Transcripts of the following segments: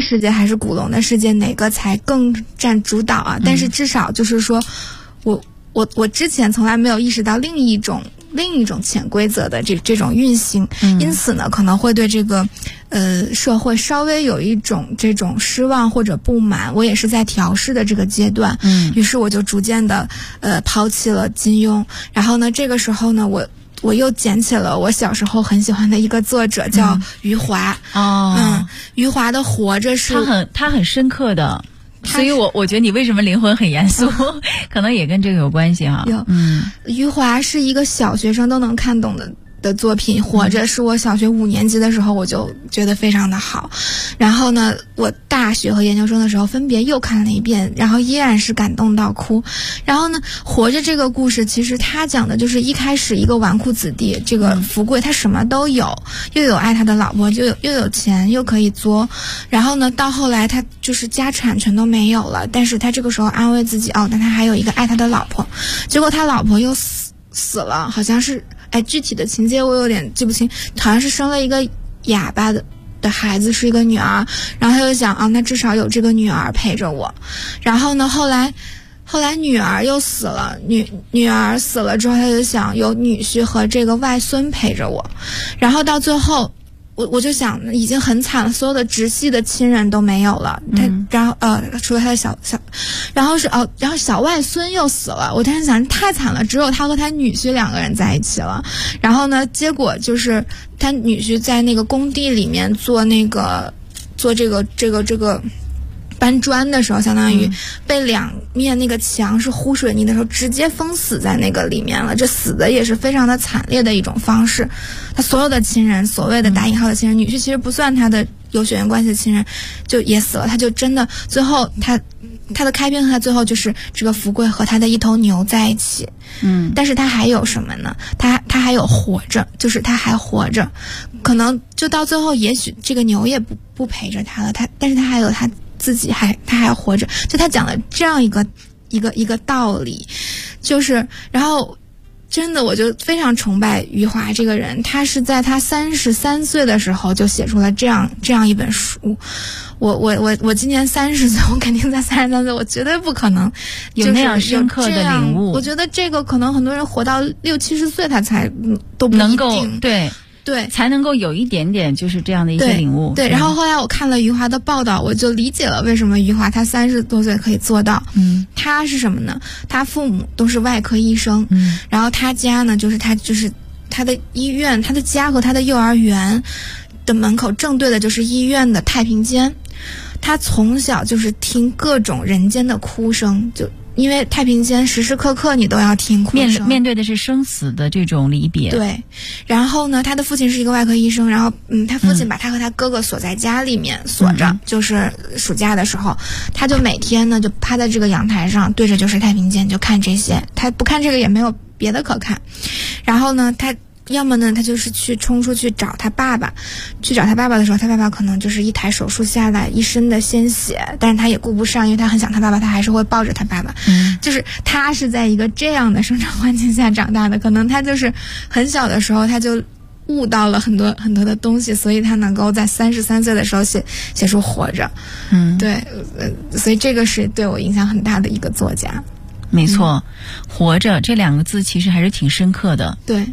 世界还是古龙的世界哪个才更占主导啊？但是至少就是说，我之前从来没有意识到另一种潜规则的这种运行，因此呢，可能会对这个社会稍微有一种这种失望或者不满。我也是在调试的这个阶段，于是我就逐渐的抛弃了金庸。然后呢，这个时候呢，我又捡起了我小时候很喜欢的一个作者，叫余华。余华的《活着》是他很深刻的。所以我觉得你为什么灵魂很严肃，可能也跟这个有关系哈。 余华是一个小学生都能看懂的作品，《活着》是我小学5年级的时候我就觉得非常的好。然后呢，我大学和研究生的时候分别又看了一遍，然后依然是感动到哭。然后呢，《活着》这个故事其实他讲的就是一开始一个纨绔子弟，这个福贵他什么都有，又有爱他的老婆，又有钱，又可以作。然后呢，到后来他就是家产全都没有了，但是他这个时候安慰自己，但他还有一个爱他的老婆。结果他老婆又死了，好像是具体的情节我有点记不清，好像是生了一个哑巴的孩子，是一个女儿。然后他就想那至少有这个女儿陪着我。然后呢，后来女儿又死了，女儿死了之后，他就想有女婿和这个外孙陪着我。然后到最后我就想已经很惨了，所有的直系的亲人都没有了。然后除了他的小，然后小外孙又死了。我当时想太惨了，只有他和他女婿2个人在一起了。然后呢，结果就是他女婿在那个工地里面做这个搬砖的时候，相当于被2面那个墙是糊水泥的时候直接封死在那个里面了。这死的也是非常的惨烈的一种方式。他所有的亲人，所谓的打引号的亲人，女婿其实不算他的有血缘关系的亲人，就也死了。他就真的最后他的开篇和他最后就是这个福贵和他的一头牛在一起。但是他还有什么呢？他还有活着，就是他还活着。可能就到最后也许这个牛也不陪着他了，但是他还有他自己，他还活着。就他讲了这样一个道理，就是然后真的我就非常崇拜余华这个人。他是在他33岁的时候就写出了这样一本书。我今年30岁，我肯定在33岁，我绝对不可能有那样深刻的领悟。 我觉得这个可能很多人活到60-70岁他才都不一定能够对，才能够有一点点就是这样的一些领悟。 对，然后后来我看了余华的报道，我就理解了为什么余华他30多岁可以做到。他是什么呢？他父母都是外科医生，然后他家呢，就是他的医院，他的家和他的幼儿园的门口正对的就是医院的太平间。他从小就是听各种人间的哭声，就因为太平间时时刻刻你都要听哭声， 面对的是生死的这种离别。 对，然后呢，他的父亲是一个外科医生，然后他父亲把他和他哥哥锁在家里面锁着，就是暑假的时候，他就每天呢就趴在这个阳台上，对着就是太平间就看这些，他不看这个也没有别的可看。然后呢，他要么呢，他就是冲出去找他爸爸，去找他爸爸的时候，他爸爸可能就是一台手术下来，一身的鲜血，但是他也顾不上，因为他很想他爸爸，他还是会抱着他爸爸。就是他是在一个这样的生长环境下长大的，可能他就是很小的时候他就悟到了很多很多的东西，所以他能够在33岁的时候写出活着。对，所以这个是对我影响很大的一个作家。 没错，活着这2个字其实还是挺深刻的。 对，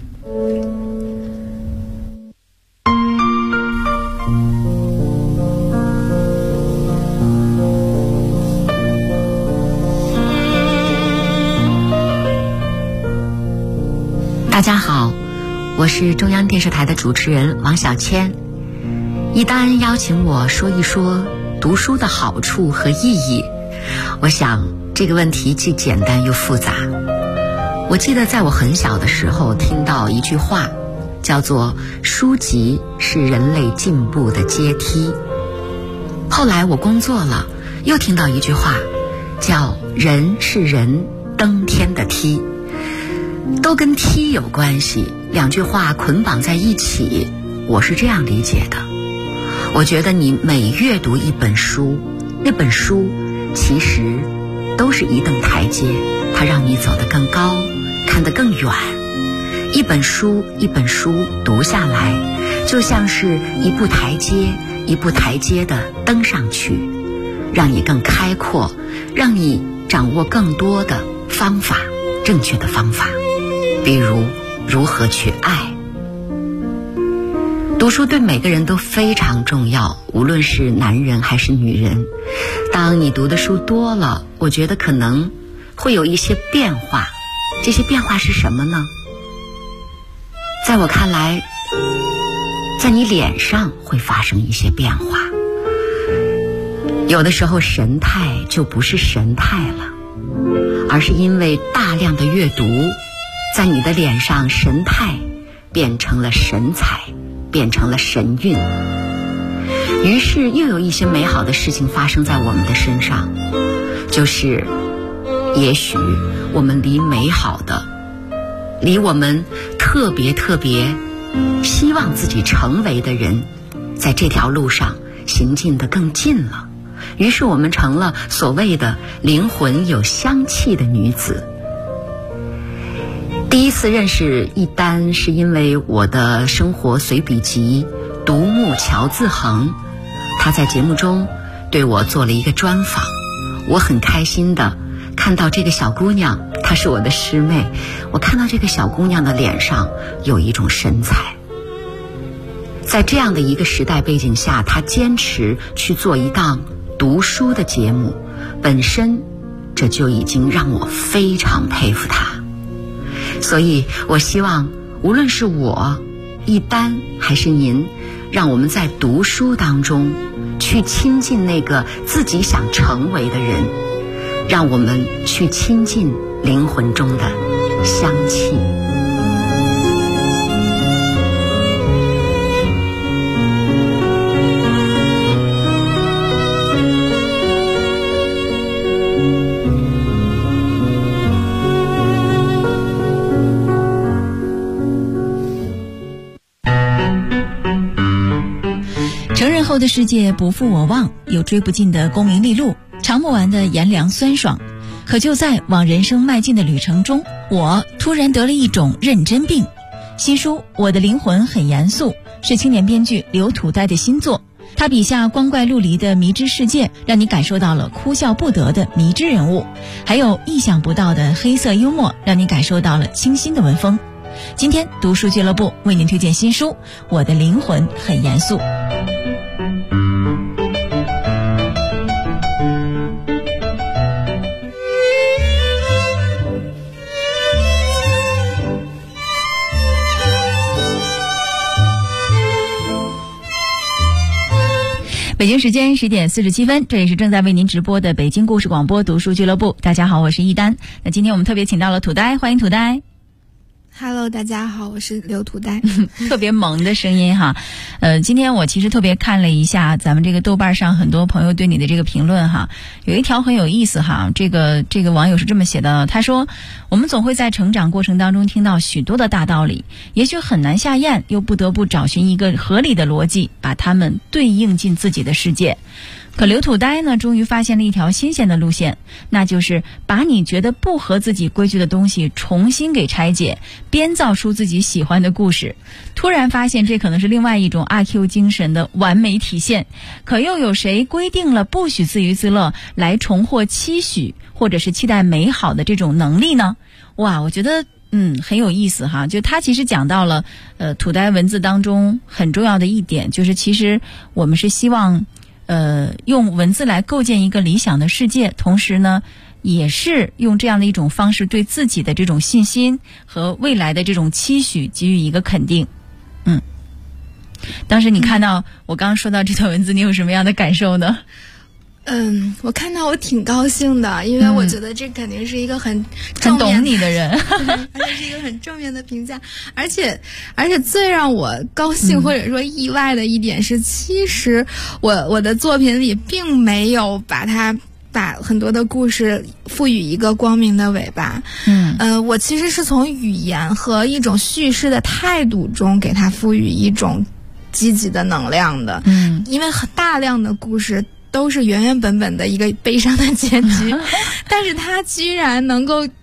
大家好，我是中央电视台的主持人王小千。一丹邀请我说一说读书的好处和意义，我想这个问题既简单又复杂。我记得在我很小的时候听到一句话，叫做书籍是人类进步的阶梯。后来我工作了，又听到一句话，叫人是人登天的梯，都跟梯有关系。2句话捆绑在一起，我是这样理解的。我觉得你每阅读一本书，那本书其实都是一等台阶，它让你走得更高，看得更远。一本书一本书读下来，就像是一部台阶， 一步台阶的登上去，让你更开阔，让你掌握更多的方法，正确的方法，比如如何去爱。读书对每个人都非常重要，无论是男人还是女人。当你读的书多了，我觉得可能会有一些变化。这些变化是什么呢？在我看来，在你脸上会发生一些变化。有的时候神态就不是神态了，而是因为大量的阅读，在你的脸上神态变成了神采，变成了神韵，于是又有一些美好的事情发生在我们的身上，就是也许我们离美好的，离我们特别希望自己成为的人，在这条路上行进得更近了，于是我们成了所谓的灵魂有香气的女子。第一次认识一丹是因为我的生活随笔集独木桥自横，他在节目中对我做了一个专访，我很开心的看到这个小姑娘，她是我的师妹，我看到这个小姑娘的脸上有一种神采。在这样的一个时代背景下，她坚持去做一档读书的节目，本身这就已经让我非常佩服她。所以我希望无论是我一丹还是您，让我们在读书当中去亲近那个自己想成为的人，让我们去亲近灵魂中的香气。 成人后的世界不负我望，有追不尽的功名利禄，尝不完的炎凉酸爽。可就在往人生迈进的旅程中，我突然得了一种认真病。新书《我的灵魂很严肃》是青年编剧刘土呆的新作，他笔下光怪陆离的迷之世界，让你感受到了哭笑不得的迷之人物，还有意想不到的黑色幽默，让你感受到了清新的文风。今天读书俱乐部为您推荐新书《我的灵魂很严肃》。北京时间10点47分，这也是正在为您直播的北京故事广播读书俱乐部。大家好，我是一丹。那今天我们特别请到了土呆，欢迎土呆。 Hello， 大家好，我是刘土呆。 特别萌的声音哈。今天我其实特别看了一下咱们这个豆瓣上很多朋友对你的这个评论哈，有一条很有意思哈。这个网友是这么写的，他说：我们总会在成长过程当中听到许多的大道理，也许很难下咽，又不得不找寻一个合理的逻辑，把它们对应进自己的世界。可刘土呆呢，终于发现了一条新鲜的路线，那就是把你觉得不合自己规矩的东西重新给拆解，编造出自己喜欢的故事。突然发现这可能是另外一种阿 Q 精神的完美体现。可又有谁规定了不许自娱自乐，来重获期许或者是期待美好的这种能力呢？哇，我觉得很有意思哈。就他其实讲到了土呆文字当中很重要的一点，就是其实我们是希望用文字来构建一个理想的世界，同时呢也是用这样的一种方式对自己的这种信心和未来的这种期许给予一个肯定。当时你看到我刚刚说到这段文字，你有什么样的感受呢？ 我看到我挺高兴的，因为我觉得这肯定是一个很懂你的人而且是一个很正面的评价。而且最让我高兴或者说意外的一点是，其实我的作品里并没有把很多的故事赋予一个光明的尾巴。我其实是从语言和一种叙事的态度中给它赋予一种积极的能量的。因为很大量的故事都是原原本本的一个悲伤的结局，但是他居然能够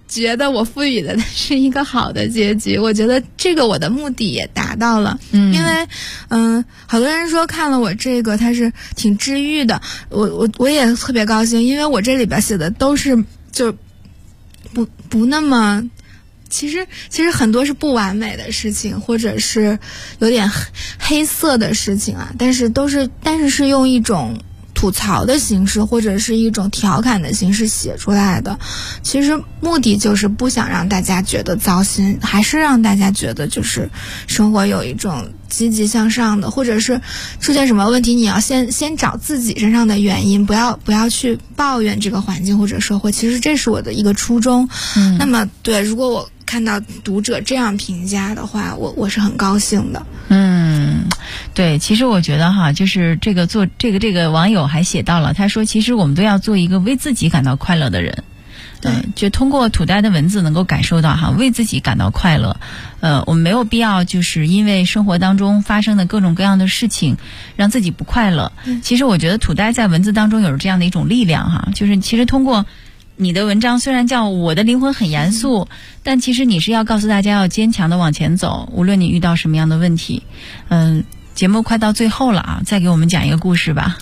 觉得我赋予的是一个好的结局，我觉得这个我的目的也达到了。因为好多人说看了我这个它是挺治愈的，我也特别高兴，因为我这里边写的都是就不那么，其实很多是不完美的事情，或者是有点黑色的事情啊，但是是用一种吐槽的形式或者是一种调侃的形式写出来的。其实目的就是不想让大家觉得糟心，还是让大家觉得就是生活有一种积极向上的，或者是出现什么问题你要先找自己身上的原因，不要去抱怨这个环境或者社会。其实这是我的一个初衷。那么对，如果我看到读者这样评价的话，我是很高兴的。 对，其实我觉得哈，就是这个网友还写到了，他说其实我们都要做一个为自己感到快乐的人。就通过土呆的文字能够感受到哈，为自己感到快乐。我们没有必要就是因为生活当中发生的各种各样的事情让自己不快乐。其实我觉得土呆在文字当中有这样的一种力量哈，就是其实通过你的文章虽然叫我的灵魂很严肃，但其实你是要告诉大家要坚强的往前走，无论你遇到什么样的问题。节目快到最后了啊，再给我们讲一个故事吧。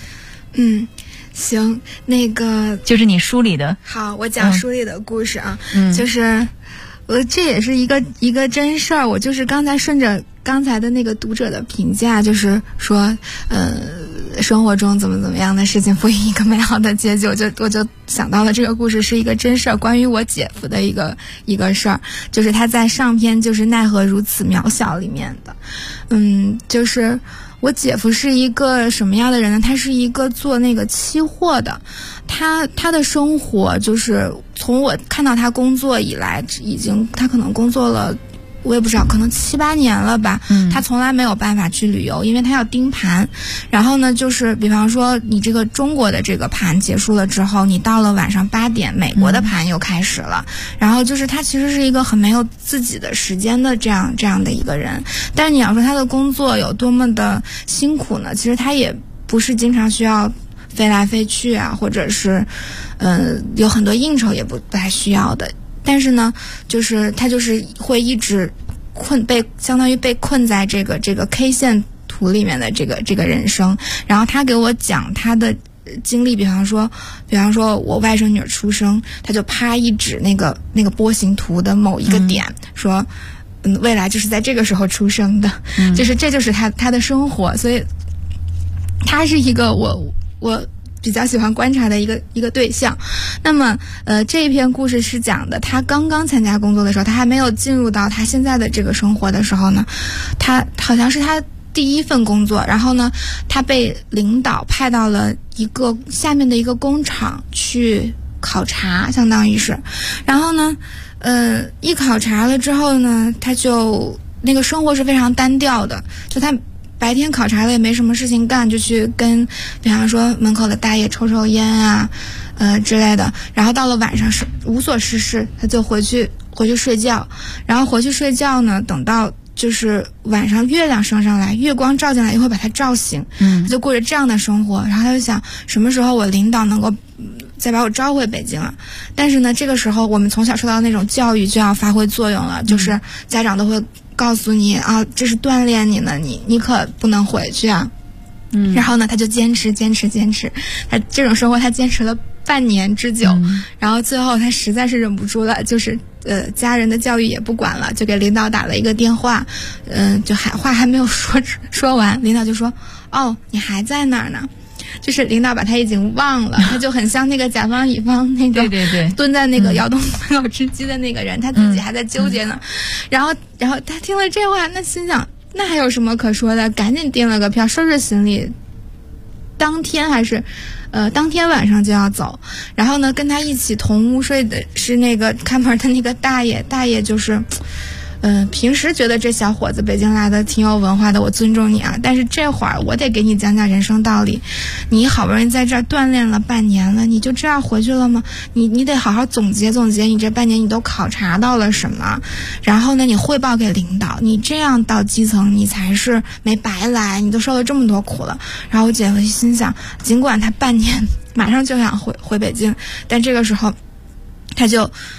行，那个就是你书里的。 好，我讲书里的故事啊。就是这也是一个真事儿。我就是刚才顺着刚才的那个读者的评价，就是说生活中怎么样的事情赋予一个美好的结局，我就想到了这个故事是一个真事儿，关于我姐夫的一个事儿，就是他在上篇就是奈何如此渺小里面的。就是我姐夫是一个什么样的人呢？他是一个做那个期货的，他的生活就是从我看到他工作以来，他可能工作了，我也不知道，可能7、8年了吧。他从来没有办法去旅游，因为他要盯盘。然后呢，就是比方说你这个中国的这个盘结束了之后，你到了晚上8点，美国的盘又开始了。然后就是他其实是一个很没有自己的时间的这样的一个人。但是你要说他的工作有多么的辛苦呢？其实他也不是经常需要飞来飞去啊，或者是有很多应酬也不太需要的。但是呢，就是他就是会一直相当于被困在这个 K 线图里面的这个人生。然后他给我讲他的经历，比方说我外甥女出生，他就啪一指那个波形图的某一个点，说未来就是在这个时候出生的。就是这就是他的生活。所以他是一个我比较喜欢观察的一个对象。那么这一篇故事是讲的他刚刚参加工作的时候，他还没有进入到他现在的这个生活的时候呢，他好像是他第一份工作。然后呢，他被领导派到了下面的一个工厂去考察，相当于是。然后呢一考察了之后呢，他就那个生活是非常单调的，就他白天考察了也没什么事情干，就去跟比方说门口的大爷抽烟啊之类的。然后到了晚上是无所事事，他就回去睡觉。然后回去睡觉呢，等到就是晚上月亮升上来，月光照进来也会把他照醒。他就过着这样的生活。然后他就想什么时候我领导能够再把我招回北京了。但是呢，这个时候我们从小受到那种教育就要发挥作用了，就是家长都会告诉你啊，这是锻炼你呢，你可不能回去啊。然后呢，他就坚持，他这种生活他坚持了半年之久。然后最后他实在是忍不住了，就是家人的教育也不管了，就给领导打了一个电话。就话还没有说完，领导就说：“哦，你还在那儿呢。”就是领导把他已经忘了，他就很像那个甲方乙方那个对蹲在那个窑洞门口吃鸡的那个人，他自己还在纠结呢。然后他听了这话，那心想那还有什么可说的，赶紧订了个票，收拾行李，当天晚上就要走。然后呢，跟他一起同屋睡的是那个看门的那个大爷就是平时觉得这小伙子北京来的挺有文化的，我尊重你啊，但是这会儿我得给你讲讲人生道理。你好不容易在这儿锻炼了半年了，你就这样回去了吗？你得好好总结你这半年你都考察到了什么，然后呢你汇报给领导，你这样到基层你才是没白来，你都受了这么多苦了。然后我姐夫心想，尽管他半年马上就想回北京，但这个时候他就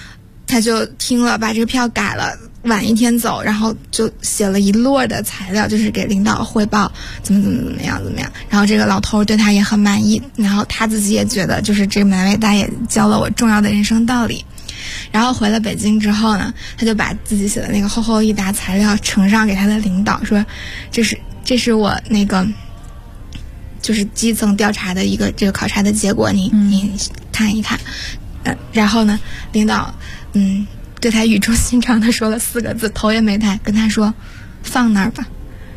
他就听了，把这个票改了，晚一天走，然后就写了一摞的材料，就是给领导汇报怎么样。然后这个老头对他也很满意，然后他自己也觉得就是这个南伟大爷教了我重要的人生道理。然后回了北京之后呢，他就把自己写的那个厚厚一沓材料呈上给他的领导，说这是我那个就是基层调查的一个这个考察的结果，你看一看。然后呢，领导对他语重心长的说了4个字，头也没抬，跟他说放那儿吧。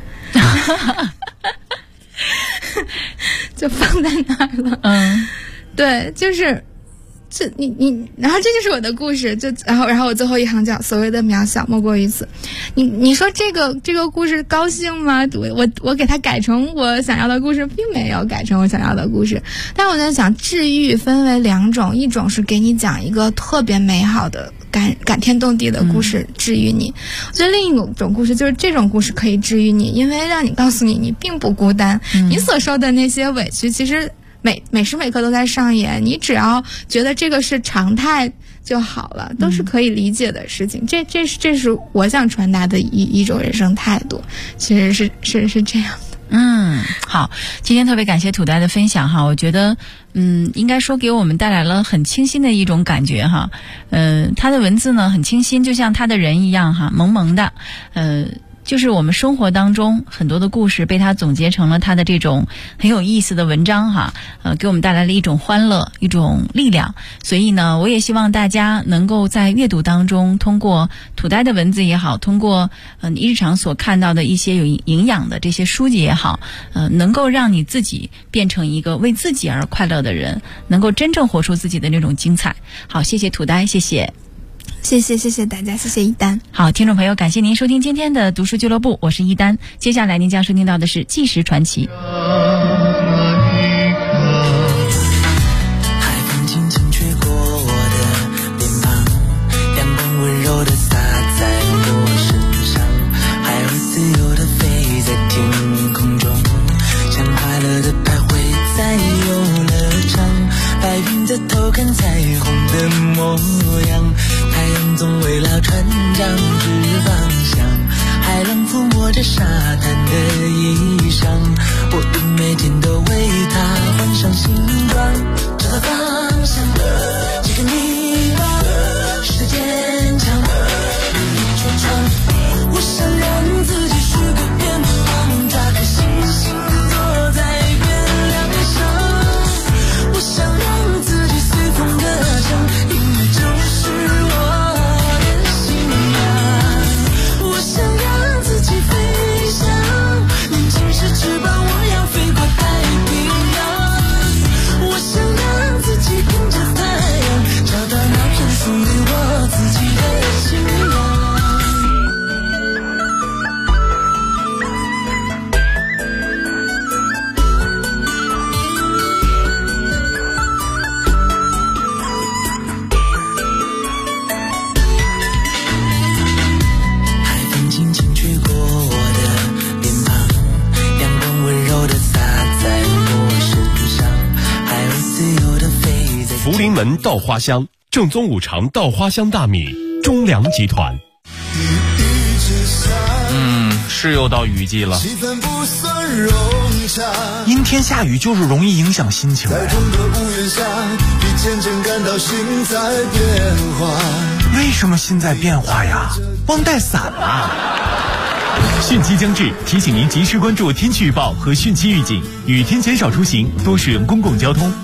就放在那儿了。对，就是这你，然后这就是我的故事，然后我最后一行叫所谓的渺小莫过于此。你说这个故事高兴吗？我给它改成我想要的故事，并没有改成我想要的故事。但我在想，治愈分为2种，一种是给你讲一个特别美好的感天动地的故事治愈你，我觉得另一种故事就是这种故事可以治愈你，因为让你告诉你并不孤单，你所受的那些委屈其实每时每刻都在上演，你只要觉得这个是常态就好了，都是可以理解的事情。这是我想传达的一种人生态度，其实是这样的。 好，今天特别感谢土呆的分享哈，我觉得应该说给我们带来了很清新的一种感觉哈。他的文字呢很清新，就像他的人一样哈，萌萌的。就是我们生活当中很多的故事被他总结成了他的这种很有意思的文章哈，给我们带来了一种欢乐，一种力量。所以呢，我也希望大家能够在阅读当中，通过土呆的文字也好，通过你日常所看到的一些有营养的这些书籍也好，能够让你自己变成一个为自己而快乐的人，能够真正活出自己的那种精彩。好，谢谢土呆，谢谢大家，谢谢一丹。 好，听众朋友，感谢您收听今天的读书俱乐部，我是一丹。接下来您将收听到的是纪实传奇。 海风轻轻吹过我的脸庞，阳光温柔地洒在我身上，海鸥自由地飞在天空中，像快乐地徘徊在游乐场，白云在偷看彩虹的模样，太阳总围绕船长指方向，海浪抚摸着沙滩的衣裳，我愿每天都为它换上新装，找到方向，这个迷茫，是坚强，努力闯闯，我想让自己是个远方，抓颗星星坐在月亮上，我想让自己随风歌唱，音乐就是我的信仰，我想让自己飞翔，年轻时翅膀我要飞过太平洋，我想让自己跟着太阳，找到那片属于我自己的信仰。 福临门稻花香，正宗五常稻花香大米，中粮集团。 是又到雨季了， 气氛不算融洽， 阴天下雨就是容易影响心情。 在众多屋檐下，你渐渐感到心在变化。 为什么心在变化呀？忘带伞了。 汛期将至，提醒您及时关注天气预报和汛期预警，雨天减少出行，多使用公共交通。